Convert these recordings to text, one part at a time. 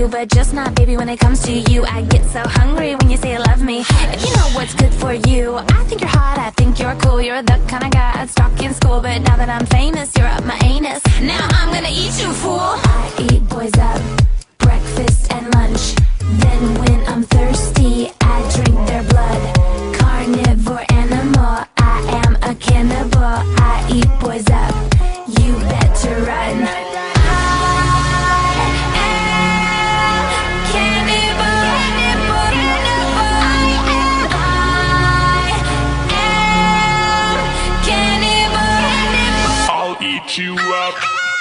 you, but just not, baby, when it comes to you. I get so hungry when you say you love me. If you know what's good for you, I think you're hot, I think you're cool. You're the kind of guy I'd stalk in school, but now that I'm famous, you're up my anus. Now I'm gonna eat you, fool. I eat boys up, breakfast and lunch. Then when I'm thirsty, I drink their blood. Carnivore animal, I am a cannibal. I eat boys up, you better run. Eat you up.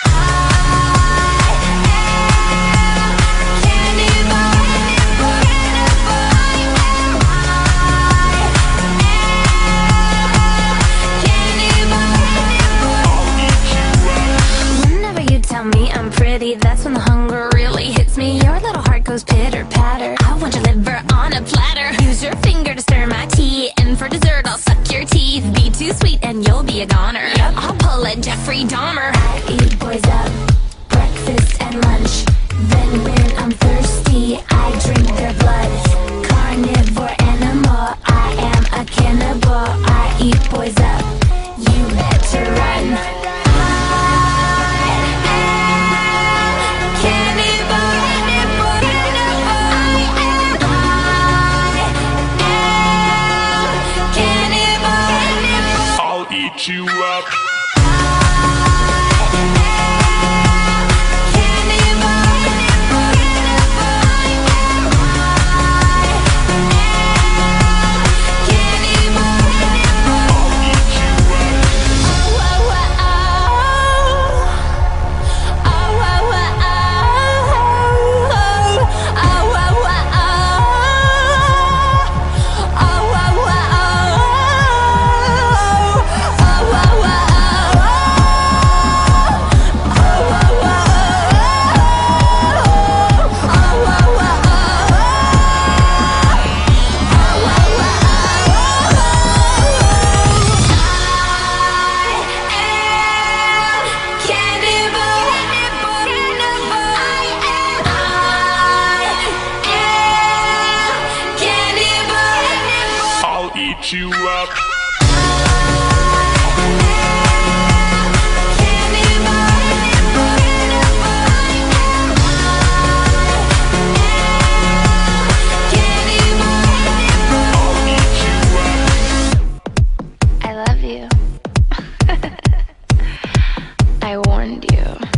Whenever you tell me I'm pretty, that's when the hunger really hits me. Your little heart goes pitter patter. I want your liver on a platter. Use your finger to stir my tea, and for dessert I'll suck your teeth. Be too sweet and you'll be a goner. I'll pull a Jeffrey Dahmer. I eat boys up, breakfast and lunch. Then when I'm thirsty, I drink their blood. Carnivore animal, I am a cannibal. I eat boys up, you better run. Eat you up. Eat you up. I love you. I warned you.